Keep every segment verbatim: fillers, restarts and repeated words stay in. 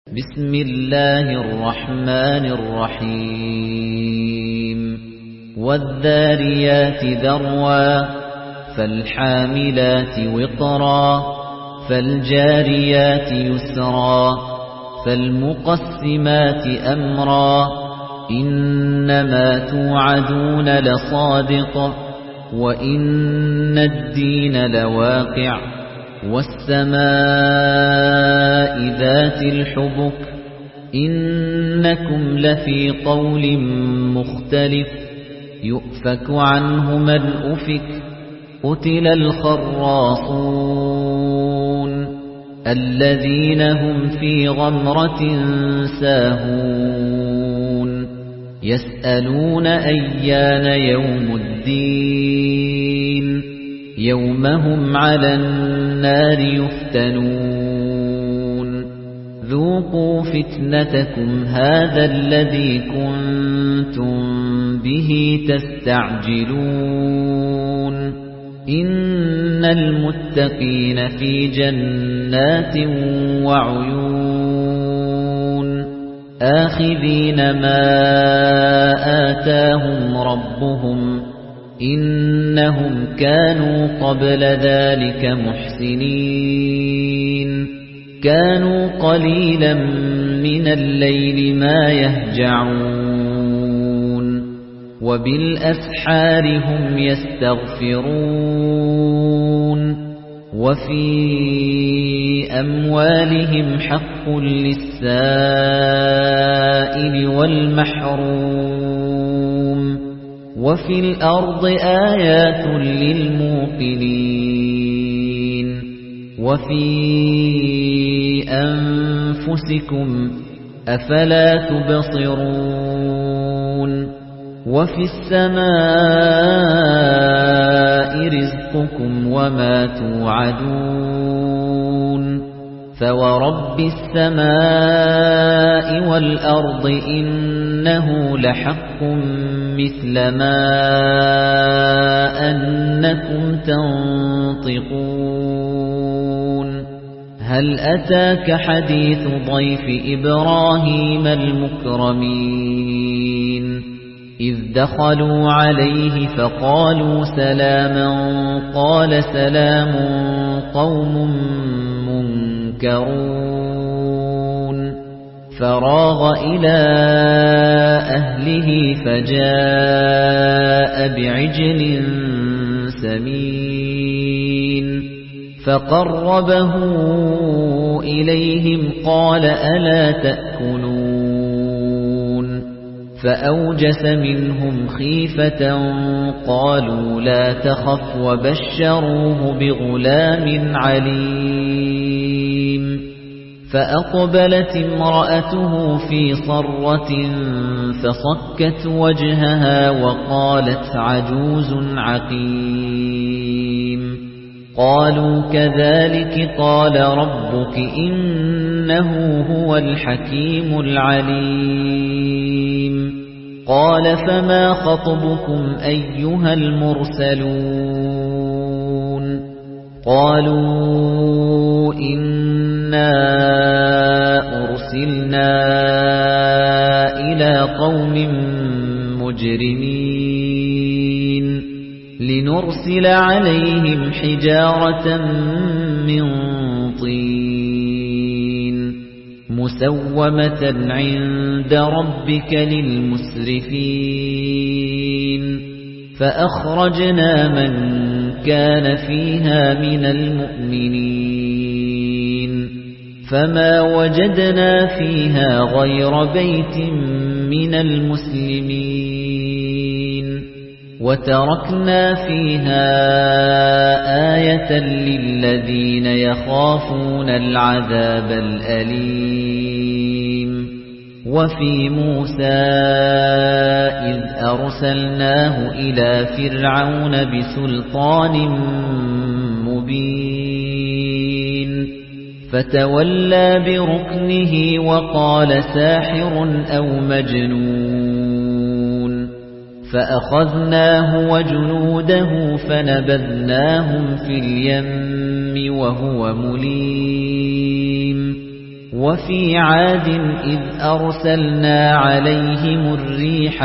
بسم الله الرحمن الرحيم والذاريات ذروا فالحاملات وقرا فالجاريات يسرا فالمقسمات أمرا إنما توعدون لصادق وإن الدين لواقع والسماء ذات الحبك إنكم لفي قول مختلف يؤفك عنه من أفك قتل الخراصون الذين هم في غمرة ساهون يسألون أيان يوم الدين يوم هم على النار يفتنون ذوقوا فتنتكم هذا الذي كنتم به تستعجلون إن المتقين في جنات وعيون آخذين ما آتاهم ربهم إنهم كانوا قبل ذلك محسنين كانوا قليلا من الليل ما يهجعون وبالأسحار هم يستغفرون وفي أموالهم حق للسائل والمحروم وفي الأرض آيات للموقنين وفي أنفسكم أفلا تبصرون وفي السماء رزقكم وما توعدون فورب السماء والأرض إنه لحق مثل ما أنكم تنطقون هل أتاك حديث ضيف إبراهيم المكرمين إذ دخلوا عليه فقالوا سلاما قال سلام قوم منكرون فراغ إلى أهله فجاء بعجل سمين فقربه إليهم قال ألا تأكلون فأوجس منهم خيفة قالوا لا تخف وبشروه بغلام عليم فأقبلت امرأته في صرة فصكت وجهها وقالت عجوز عقيم قالوا كذلك قال ربك إنه هو الحكيم العليم قال فما خطبكم أيها المرسلون قالوا إنا أرسلنا إلى قوم مجرمين لنرسل عليهم حجارة من طين مسومة عند ربك للمسرفين فأخرجنا من كان فيها من المؤمنين فما وجدنا فيها غير بيت من المسلمين وتركنا فيها آية للذين يخافون العذاب الأليم وفي موسى إذ أرسلناه إلى فرعون بسلطان مبين فتولى بركنه وقال ساحر أو مجنون فأخذناه وجنوده فنبذناهم في اليم وهو مليم وَفِي عَادٍ إِذْ أَرْسَلْنَا عَلَيْهِمُ الرِّيحَ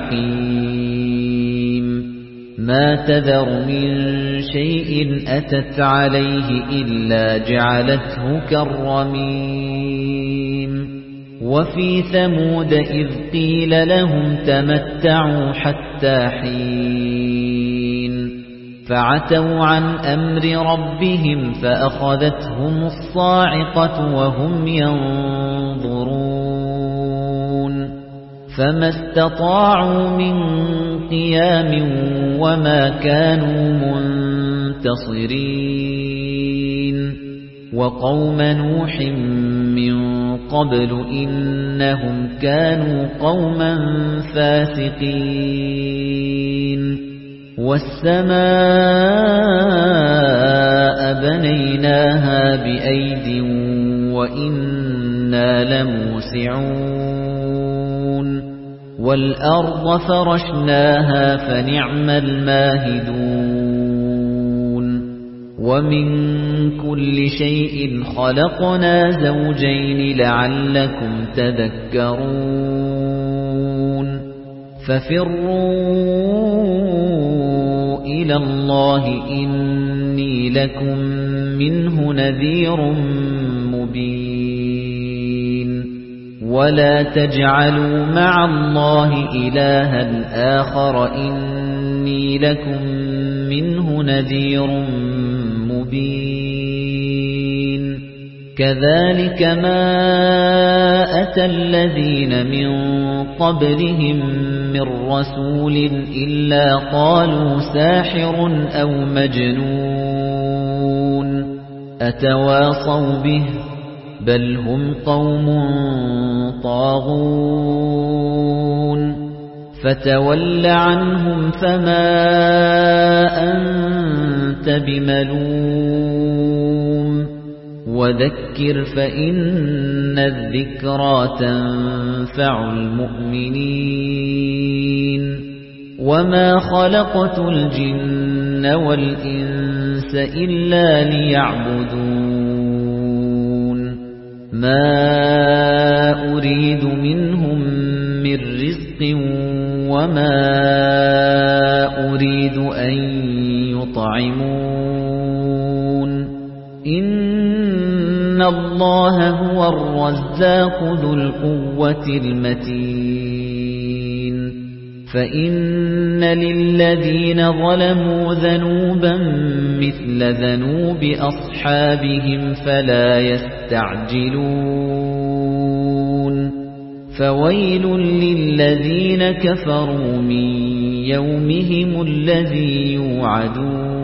الْعَقِيمَ مَا تَذَرُ مِن شَيْءٍ أَتَتْ عَلَيْهِ إِلَّا جَعَلَتْهُ كَالرَّمِيمِ وَفِي ثَمُودَ إِذْ قِيلَ لَهُمْ تَمَتَّعُوا حَتَّىٰ حِينٍ فَعَتَوْا عَنْ أَمْرِ رَبِّهِمْ فَأَخَذَتْهُمُ الصَّاعِقَةُ وَهُمْ يَنظُرُونَ فَمَا اسْتَطَاعُوا مِنْ قِيَامٍ وَمَا كَانُوا مُنْتَصِرِينَ وَقَوْمَ نُوحٍ مِنْ قَبْلُ إِنَّهُمْ كَانُوا قَوْمًا فَاسِقِينَ وَالسَّمَاءَ بَنَيْنَاهَا بِأَيْدٍ وَإِنَّا لَمُوسِعُونَ وَالْأَرْضَ فَرَشْنَاهَا فَنِعْمَ الْمَاهِدُونَ وَمِن كُلِّ شَيْءٍ خَلَقْنَا زَوْجَيْنِ لَعَلَّكُمْ تَذَكَّرُونَ فَفِرُّوا إِلَى اللَّهِ إِنِّي لَكُمْ مِنْهُ نَذِيرٌ مُبِينٌ وَلَا تَجْعَلُوا مَعَ اللَّهِ إِلَٰهًا آخَرَ إِنِّي لَكُمْ مِنْهُ نَذِيرٌ مُبِينٌ كَذَلِكَ مَا أَتَى الَّذِينَ مِن قَبْلِهِم مِّن رَّسُولٍ إِلَّا قَالُوا سَاحِرٌ أَوْ مَجْنُونٌ أَتَوَاصَوْا بِهِ بَلْ هُمْ قَوْمٌ طَاغُونَ فَتَوَلَّ عَنْهُمْ فَمَا أَنتَ بِمَلُومٍ وَذَكِّرْ فَإِنَّ الذِّكْرَىٰ تَنفَعُ الْمُؤْمِنِينَ وَمَا خَلَقْتُ الْجِنَّ وَالْإِنسَ إِلَّا لِيَعْبُدُونِ مَا أُرِيدُ مِنْهُم مِّن رِّزْقٍ وَمَا أُرِيدُ أَن يُطْعِمُونِ إِنَّ اللَّهَ هُوَ الرَّزَّاقُ ذُو الْقُوَّةِ الْمَتِينُ فَإِنَّ لِلَّذِينَ ظَلَمُوا ذَنُوبًا مِثْلَ ذَنُوبِ أَصْحَابِهِمْ فَلَا يَسْتَعْجِلُونِ فَوَيْلٌ لِّلَّذِينَ كَفَرُوا مِن يَوْمِهِمُ الَّذِي يُوعَدُونَ